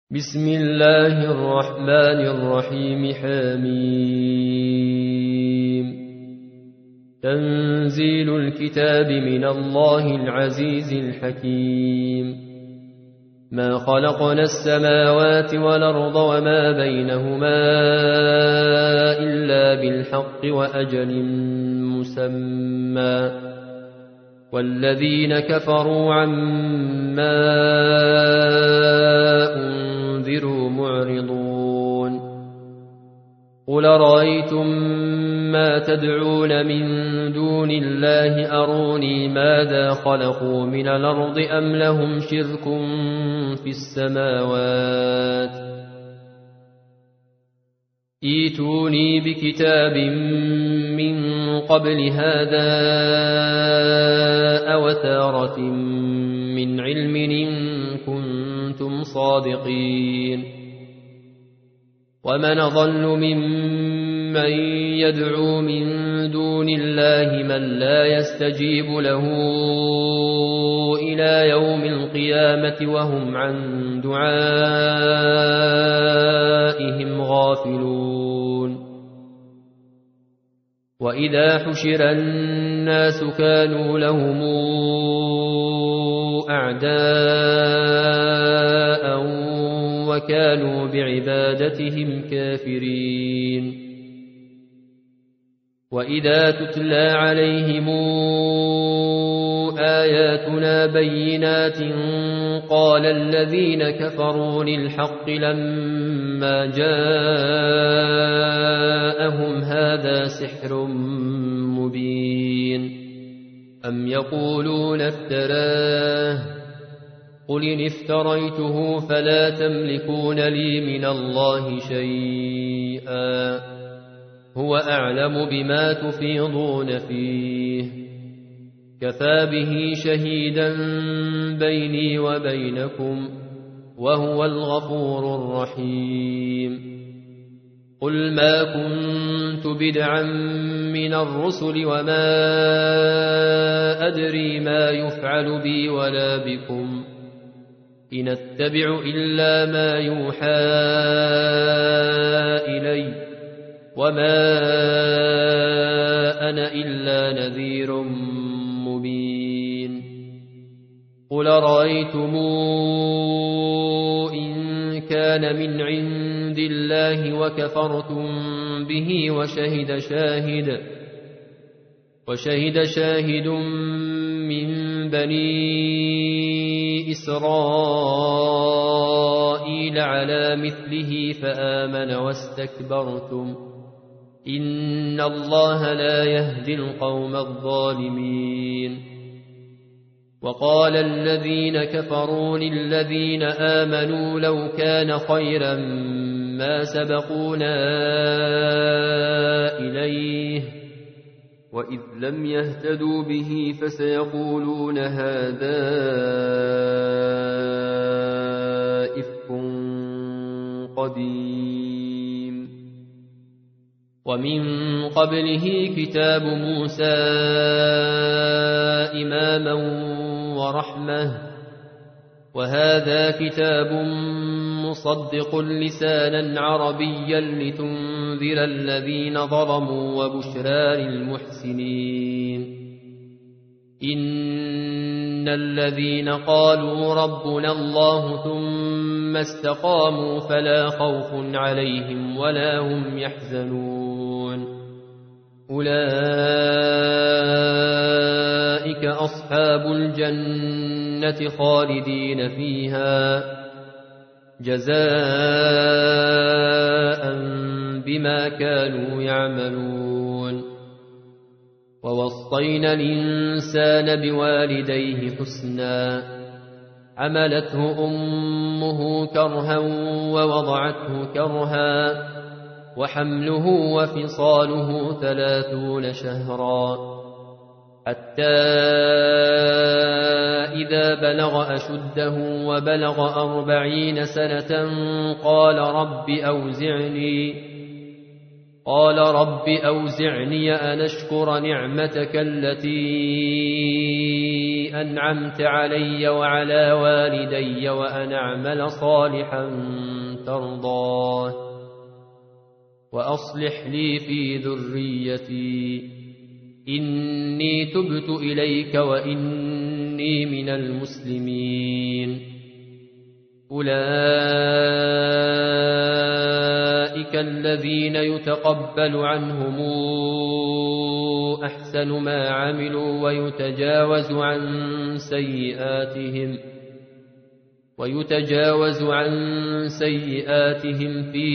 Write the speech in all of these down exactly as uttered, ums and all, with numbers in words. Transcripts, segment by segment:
بسم الله الرحمن الرحيم. حميم. تنزيل الكتاب من الله العزيز الحكيم. ما خلقنا السماوات والأرض وما بينهما إلا بالحق وأجل مسمى، والذين كفروا عما أنذروا معرضون. قل رأيتم ما تدعون من دون الله أروني ماذا خلقوا من الأرض أم لهم شرك في السماوات. ائتوني بكتاب من قبل هذا أو أثارة من علم إن كنتم صادقين. ومن أضل ممن يدعو من دون الله من لا يستجيب له إلى يوم القيامة وهم عن دعائهم غافلون. وإذا حشر الناس كانوا لهم أعداء وكانوا بعبادتهم كافرين. وإذا تتلى عليهم آياتنا بينات قال الذين كفروا للحق لما جاءهم هذا سحر مبين. أم يقولون افتراه قل إن افتريته فلا تملكون لي من الله شيئا هو أعلم بما تفيضون فيه كفى به شهيدا بيني وبينكم وهو الغفور الرحيم. قل ما كنت بدعا من الرسل وما أدري ما يفعل بي ولا بكم إن أتبع إلا ما يوحى إلي وما أنا إلا نذير مبين. قل رأيتم إن كان من عند الله وكفرتم به وشهد شاهد وشهد شاهد من بني إسرائيل على مثله فآمن واستكبرتم إن الله لا يهدي القوم الظالمين. وقال الذين كفروا للذين آمنوا لو كان خيرا ما سبقونا إليه وإذ لم يهتدوا به فسيقولون هذا إفك قديم. ومن قبله كتاب موسى إماما ورحمة وهذا كتاب مصدق لسانا عربيا لتنذر الذين ظلموا وبشرى للمحسنين. إن الذين قالوا ربنا الله ثم استقاموا فلا خوف عليهم ولا هم يحزنون. أولئك أصحاب الجنة خالدين فيها جزاء بما كانوا يعملون. ووصينا الإنسان بوالديه حسنا حملته أمه كرها ووضعته كرها وحمله وفصاله ثلاثون شهرا حتى إذا بلغ أشده وبلغ أربعين سنة قال رب أوزعني قال رب أوزعني أن أشكر نعمتك التي أنعمت علي وعلى والدي وأن أعمل صالحا ترضاه وأصلح لي في ذريتي إني تبت إليك وإني من المسلمين. أولئك الذين يتقبل عنهم أحسن ما عملوا ويتجاوز عن سيئاتهم ويتجاوز عن سيئاتهم في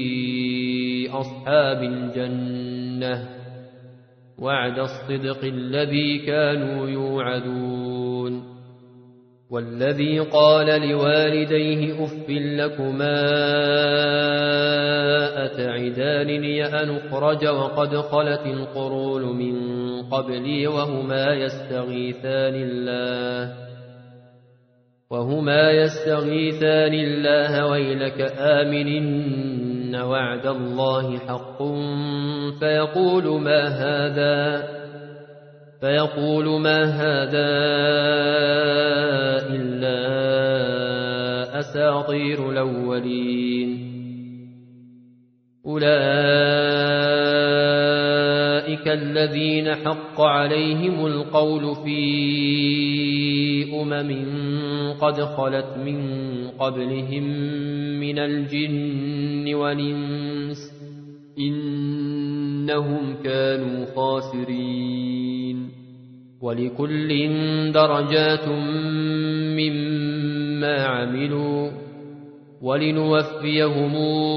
أصحاب الجنة وعد الصدق الذي كانوا يوعدون. والذي قال لوالديه أف لكما أتعدانني أن أخرج وقد خلت القرون من قبلي وهما يستغيثان الله وهما يستغيثان الله ويلك آمن إن وعد الله حق فيقول ما هذا فيقول ما هذا إلا أساطير الأولين. أولئك الذين حق عليهم القول في أمم قد خلت من قبلهم من الجن والإنس إنهم كانوا خاسرين. ولكل درجات مما عملوا ولنوفيهم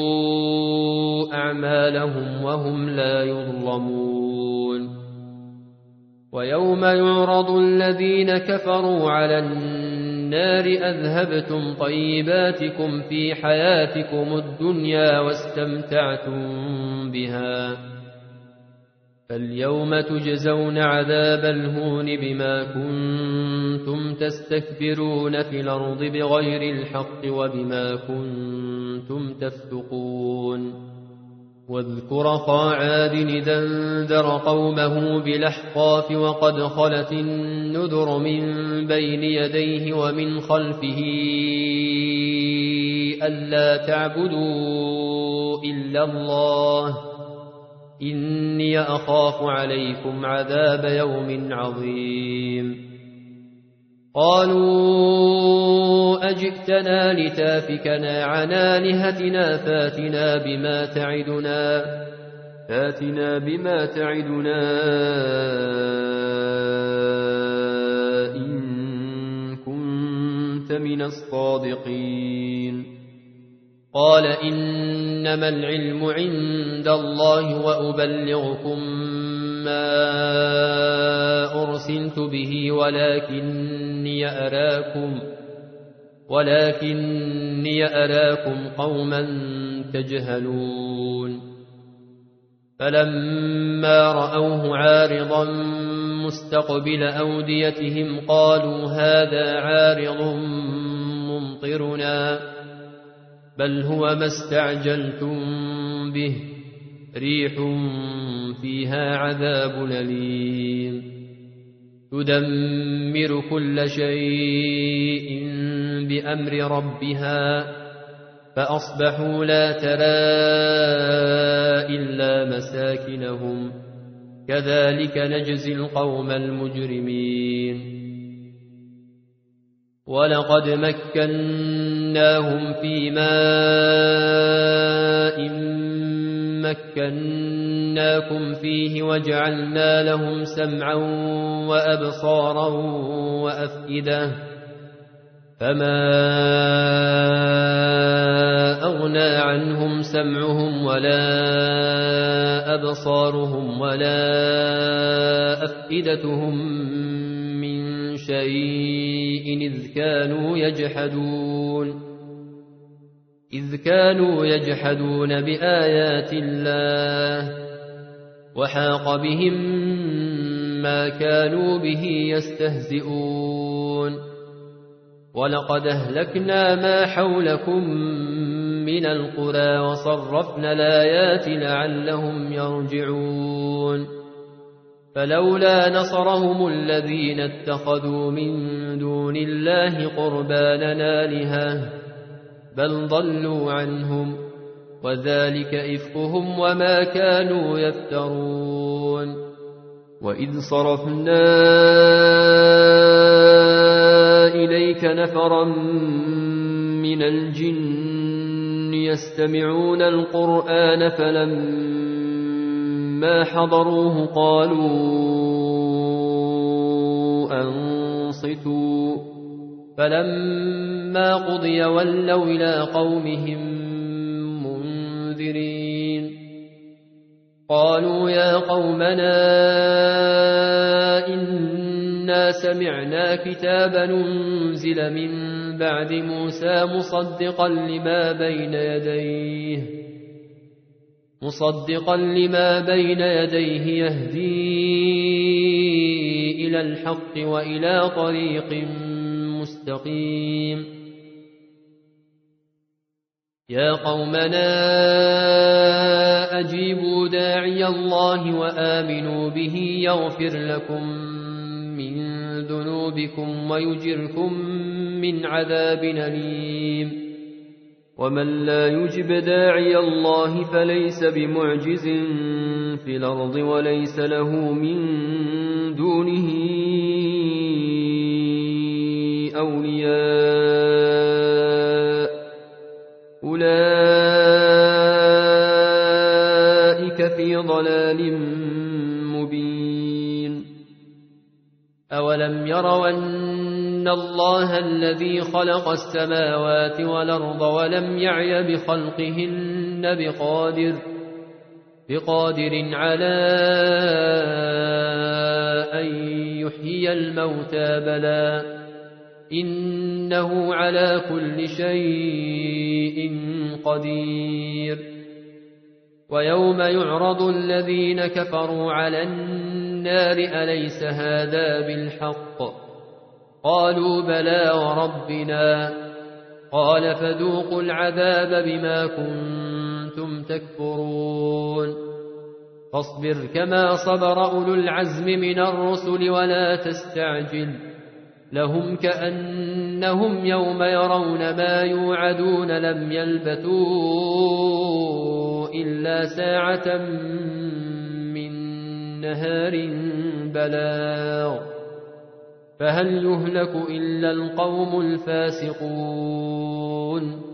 أعمالهم وهم لا يظلمون. ويوم يعرض الذين كفروا على النار أذهبتم طيباتكم في حياتكم الدنيا واستمتعتم بها فاليوم تجزون عذاب الهون بما كنتم تستكبرون في الأرض بغير الحق وبما كنتم تفسقون. واذكر أخا عاد إذ أنذر قومه بالأحقاف وقد خلت النذر من بين يديه ومن خلفه ألا تعبدوا إلا الله إني أخاف عليكم عذاب يوم عظيم. قالوا أجئتنا لتافكنا عن آلهتنا فاتنا بما تعدنا فاتنا بما تعدنا إن كنت من الصادقين. قال إنما العلم عند الله وأبلغكم ما أرسلت به ولكني أراكم ولكني أراكم قوما تجهلون. فلما رأوه عارضا مستقبل أوديتهم قالوا هذا عارض ممطرنا بل هو ما استعجلتم به ريح فيها عذاب أليم تدمر كل شيء بأمر ربها فأصبحوا لا ترى إلا مساكنهم كذلك نجزي القوم المجرمين. ولقد مكناهم في ماء مكناكم فيه وجعلنا لهم سمعا وأبصارا وأفئدة فما أغنى عنهم سمعهم ولا أبصارهم ولا أفئدتهم من شيء إذ كانوا يجحدون إذ كانوا يجحدون بآيات الله وحاق بهم ما كانوا به يستهزئون. ولقد أهلكنا ما حولكم من القرى وصرفنا الآيات لعلهم يرجعون. فلولا نصرهم الذين اتخذوا من دون الله قربانا آلهة بل ضلوا عنهم وذلك إفكهم وما كانوا يفترون. وإذ صرفنا إليك نفرا من الجن يستمعون القرآن فلما حضروه قالوا أنصتوا فلما قضي ولوا إلى قومهم منذرين. قالوا يا قومنا إنا سمعنا كتابا أنزل من بعد موسى مصدقا لما بين يديه مصدقا لما بين يديه يهدي إلى الحق وإلى طريق مستقيم. يا قومنا أجيبوا داعي الله وآمنوا به يغفر لكم من ذنوبكم ويجركم من عذاب أليم. ومن لا يجب داعي الله فليس بمعجز في الأرض وليس له من دونه أولياء أولئك في ضلال مبين. أولم يروا أن الله الذي خلق السماوات والأرض ولم يعي بخلقهن بقادر بقادر على أن يحيي الموتى بلى إنه على كل شيء قدير. ويوم يعرض الذين كفروا على النار أليس هذا بالحق قالوا بلى وربنا قال فذوقوا العذاب بما كنتم تكفرون. فاصبر كما صبر أولو العزم من الرسل ولا تستعجل لهم كأنهم يوم يرون ما يوعدون لم يلبثوا إلا ساعة من نهار بلاغ فهل يهلك إلا القوم الفاسقون.